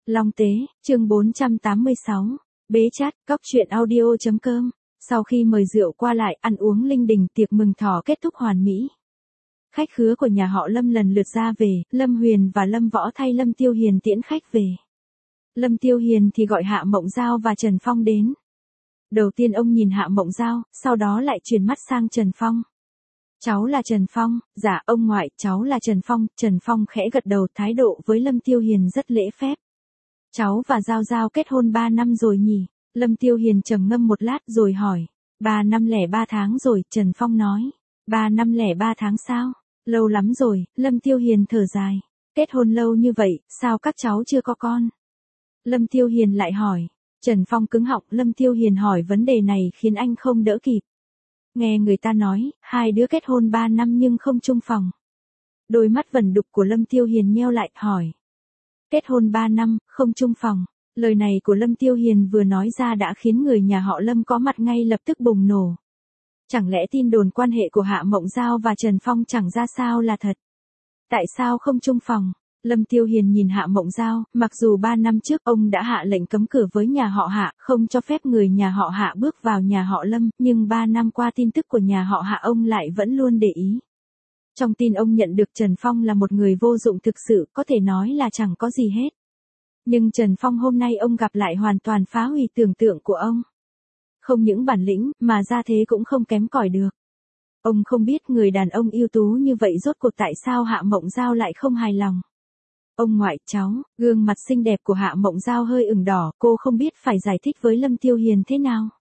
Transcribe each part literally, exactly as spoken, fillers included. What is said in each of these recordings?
Long Tế, chương bốn trăm tám mươi sáu. Bế Chát, cóc truyện audio.com. Sau khi mời rượu qua lại ăn uống linh đình, tiệc mừng thọ kết thúc hoàn mỹ. Khách khứa của nhà họ Lâm lần lượt ra về, Lâm Huyền và Lâm Võ thay Lâm Tiêu Hiền tiễn khách về. Lâm Tiêu Hiền thì gọi Hạ Mộng Giao và Trần Phong đến. Đầu tiên ông nhìn Hạ Mộng Giao, sau đó lại chuyển mắt sang Trần Phong. Cháu là Trần Phong, dạ ông ngoại, cháu là Trần Phong. Trần Phong khẽ gật đầu, thái độ với Lâm Tiêu Hiền rất lễ phép. Cháu và Giao Giao kết hôn ba năm rồi nhỉ? Lâm Tiêu Hiền trầm ngâm một lát rồi hỏi. Ba năm lẻ ba tháng rồi, Trần Phong nói. Ba năm lẻ ba tháng sao? Lâu lắm rồi, Lâm Tiêu Hiền thở dài. Kết hôn lâu như vậy, sao các cháu chưa có con? Lâm Tiêu Hiền lại hỏi. Trần Phong cứng họng, Lâm Tiêu Hiền hỏi vấn đề này khiến anh không đỡ kịp. Nghe người ta nói, hai đứa kết hôn ba năm nhưng không chung phòng. Đôi mắt vẩn đục của Lâm Tiêu Hiền nheo lại, hỏi. Kết hôn ba năm, không chung phòng. Lời này của Lâm Tiêu Hiền vừa nói ra đã khiến người nhà họ Lâm có mặt ngay lập tức bùng nổ. Chẳng lẽ tin đồn quan hệ của Hạ Mộng Giao và Trần Phong chẳng ra sao là thật? Tại sao không chung phòng? Lâm Tiêu Hiền nhìn Hạ Mộng Giao, mặc dù ba năm trước ông đã hạ lệnh cấm cửa với nhà họ Hạ, không cho phép người nhà họ Hạ bước vào nhà họ Lâm, nhưng ba năm qua tin tức của nhà họ Hạ ông lại vẫn luôn để ý. Trong tin ông nhận được Trần Phong là một người vô dụng thực sự, có thể nói là chẳng có gì hết. Nhưng Trần Phong hôm nay ông gặp lại hoàn toàn phá hủy tưởng tượng của ông. Không những bản lĩnh, mà ra thế cũng không kém cỏi được. Ông không biết người đàn ông ưu tú như vậy rốt cuộc tại sao Hạ Mộng Giao lại không hài lòng. Ông ngoại, cháu, gương mặt xinh đẹp của Hạ Mộng Giao hơi ửng đỏ, cô không biết phải giải thích với Lâm Tiêu Hiền thế nào.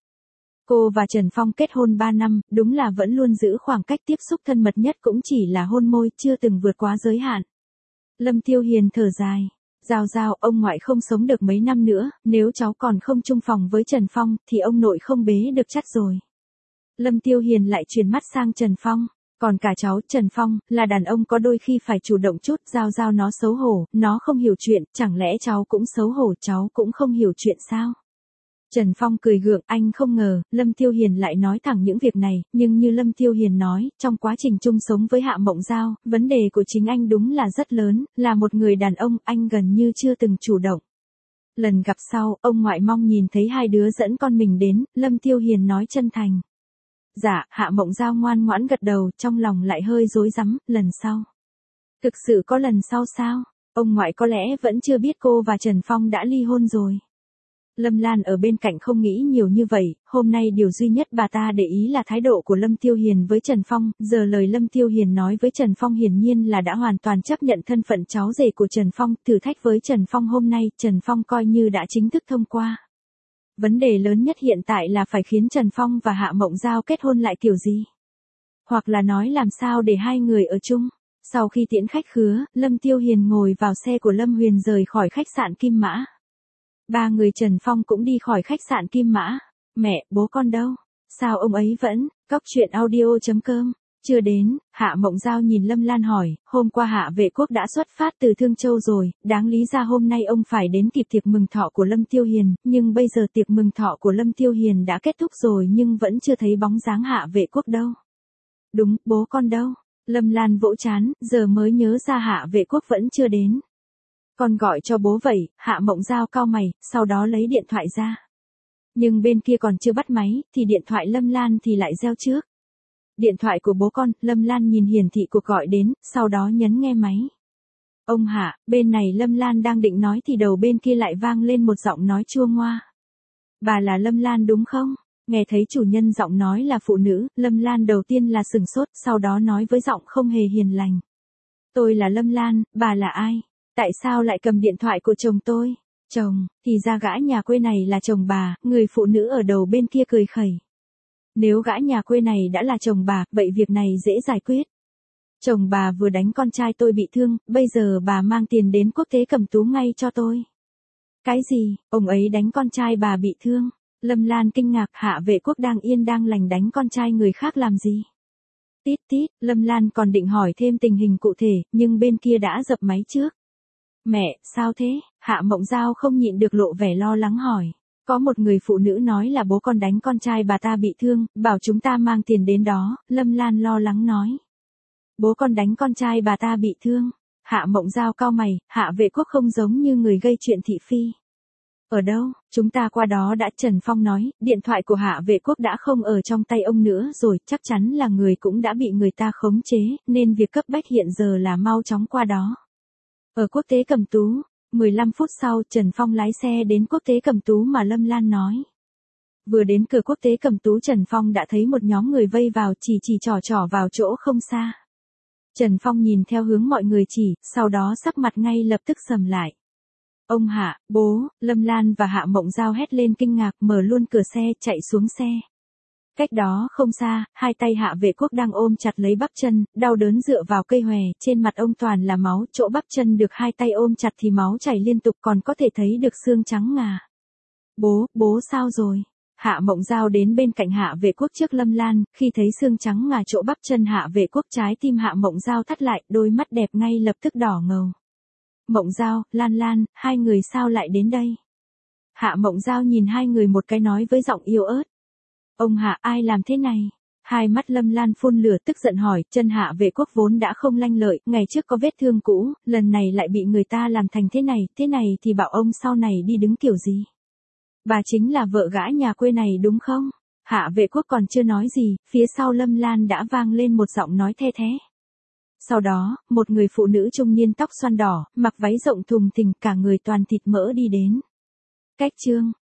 Cô và Trần Phong kết hôn ba năm, đúng là vẫn luôn giữ khoảng cách tiếp xúc thân mật nhất cũng chỉ là hôn môi, chưa từng vượt quá giới hạn. Lâm Tiêu Hiền thở dài. Giao Giao, ông ngoại không sống được mấy năm nữa, nếu cháu còn không chung phòng với Trần Phong, thì ông nội không bế được chắc rồi. Lâm Tiêu Hiền lại chuyển mắt sang Trần Phong. Còn cả cháu, Trần Phong, là đàn ông có đôi khi phải chủ động chút. Giao Giao nó xấu hổ, nó không hiểu chuyện, chẳng lẽ cháu cũng xấu hổ, cháu cũng không hiểu chuyện sao? Trần Phong cười gượng, anh không ngờ, Lâm Tiêu Hiền lại nói thẳng những việc này, nhưng như Lâm Tiêu Hiền nói, trong quá trình chung sống với Hạ Mộng Giao, vấn đề của chính anh đúng là rất lớn, là một người đàn ông, anh gần như chưa từng chủ động. Lần gặp sau, ông ngoại mong nhìn thấy hai đứa dẫn con mình đến, Lâm Tiêu Hiền nói chân thành. Dạ, Hạ Mộng Giao ngoan ngoãn gật đầu, trong lòng lại hơi rối rắm, lần sau. Thực sự có lần sau sao? Ông ngoại có lẽ vẫn chưa biết cô và Trần Phong đã ly hôn rồi. Lâm Lan ở bên cạnh không nghĩ nhiều như vậy, hôm nay điều duy nhất bà ta để ý là thái độ của Lâm Tiêu Hiền với Trần Phong, giờ lời Lâm Tiêu Hiền nói với Trần Phong hiển nhiên là đã hoàn toàn chấp nhận thân phận cháu rể của Trần Phong, thử thách với Trần Phong hôm nay, Trần Phong coi như đã chính thức thông qua. Vấn đề lớn nhất hiện tại là phải khiến Trần Phong và Hạ Mộng Giao kết hôn lại kiểu gì? Hoặc là nói làm sao để hai người ở chung? Sau khi tiễn khách khứa, Lâm Tiêu Hiền ngồi vào xe của Lâm Huyền rời khỏi khách sạn Kim Mã. Ba người Trần Phong cũng đi khỏi khách sạn Kim Mã. Mẹ, bố con đâu? Sao ông ấy vẫn? Cóc truyện audio.com. Chưa đến, Hạ Mộng Giao nhìn Lâm Lan hỏi, hôm qua Hạ Vệ Quốc đã xuất phát từ Thương Châu rồi, đáng lý ra hôm nay ông phải đến kịp tiệc mừng thọ của Lâm Tiêu Hiền, nhưng bây giờ tiệc mừng thọ của Lâm Tiêu Hiền đã kết thúc rồi nhưng vẫn chưa thấy bóng dáng Hạ Vệ Quốc đâu. Đúng, bố con đâu? Lâm Lan vỗ trán, giờ mới nhớ ra Hạ Vệ Quốc vẫn chưa đến. Con gọi cho bố vậy, Hạ Mộng Giao cau mày, sau đó lấy điện thoại ra. Nhưng bên kia còn chưa bắt máy, thì điện thoại Lâm Lan thì lại reo trước. Điện thoại của bố con, Lâm Lan nhìn hiển thị cuộc gọi đến, sau đó nhấn nghe máy. Ông Hạ, bên này Lâm Lan đang định nói thì đầu bên kia lại vang lên một giọng nói chua ngoa. Bà là Lâm Lan đúng không? Nghe thấy chủ nhân giọng nói là phụ nữ, Lâm Lan đầu tiên là sừng sốt, sau đó nói với giọng không hề hiền lành. Tôi là Lâm Lan, bà là ai? Tại sao lại cầm điện thoại của chồng tôi? Chồng, thì ra gã nhà quê này là chồng bà, người phụ nữ ở đầu bên kia cười khẩy. Nếu gã nhà quê này đã là chồng bà, vậy việc này dễ giải quyết. Chồng bà vừa đánh con trai tôi bị thương, bây giờ bà mang tiền đến quốc tế cầm tú ngay cho tôi. Cái gì, ông ấy đánh con trai bà bị thương? Lâm Lan kinh ngạc, Hạ Vệ Quốc đang yên đang lành đánh con trai người khác làm gì? Tít tít, Lâm Lan còn định hỏi thêm tình hình cụ thể, nhưng bên kia đã dập máy trước. Mẹ, sao thế? Hạ Mộng Giao không nhịn được lộ vẻ lo lắng hỏi. Có một người phụ nữ nói là bố con đánh con trai bà ta bị thương, bảo chúng ta mang tiền đến đó, Lâm Lan lo lắng nói. Bố con đánh con trai bà ta bị thương. Hạ Mộng Giao cau mày, Hạ Vệ Quốc không giống như người gây chuyện thị phi. Ở đâu, chúng ta qua đó đã. Trần Phong nói, điện thoại của Hạ Vệ Quốc đã không ở trong tay ông nữa rồi, chắc chắn là người cũng đã bị người ta khống chế, nên việc cấp bách hiện giờ là mau chóng qua đó. Ở Quốc tế Cẩm Tú, mười lăm phút sau Trần Phong lái xe đến Quốc tế Cẩm Tú mà Lâm Lan nói. Vừa đến cửa Quốc tế Cẩm Tú Trần Phong đã thấy một nhóm người vây vào chỉ chỉ trỏ trỏ vào chỗ không xa. Trần Phong nhìn theo hướng mọi người chỉ, sau đó sắc mặt ngay lập tức sầm lại. Ông Hạ, bố, Lâm Lan và Hạ Mộng Giao hét lên kinh ngạc mở luôn cửa xe chạy xuống xe. Cách đó không xa, hai tay Hạ Vệ Quốc đang ôm chặt lấy bắp chân, đau đớn dựa vào cây hòe, trên mặt ông toàn là máu, chỗ bắp chân được hai tay ôm chặt thì máu chảy liên tục còn có thể thấy được xương trắng ngà. Bố, bố sao rồi? Hạ Mộng Giao đến bên cạnh Hạ Vệ Quốc trước Lâm Lan, khi thấy xương trắng ngà chỗ bắp chân Hạ Vệ Quốc trái tim Hạ Mộng Giao thắt lại, đôi mắt đẹp ngay lập tức đỏ ngầu. Mộng Giao, Lan Lan, hai người sao lại đến đây? Hạ Mộng Giao nhìn hai người một cái nói với giọng yếu ớt. Ông Hạ, ai làm thế này? Hai mắt Lâm Lan phun lửa tức giận hỏi, chân Hạ Vệ Quốc vốn đã không lanh lợi, ngày trước có vết thương cũ, lần này lại bị người ta làm thành thế này, thế này thì bảo ông sau này đi đứng kiểu gì? Bà chính là vợ gã nhà quê này đúng không? Hạ Vệ Quốc còn chưa nói gì, phía sau Lâm Lan đã vang lên một giọng nói the thé. Sau đó, một người phụ nữ trung niên tóc xoăn đỏ, mặc váy rộng thùng thình, cả người toàn thịt mỡ đi đến. Cách chương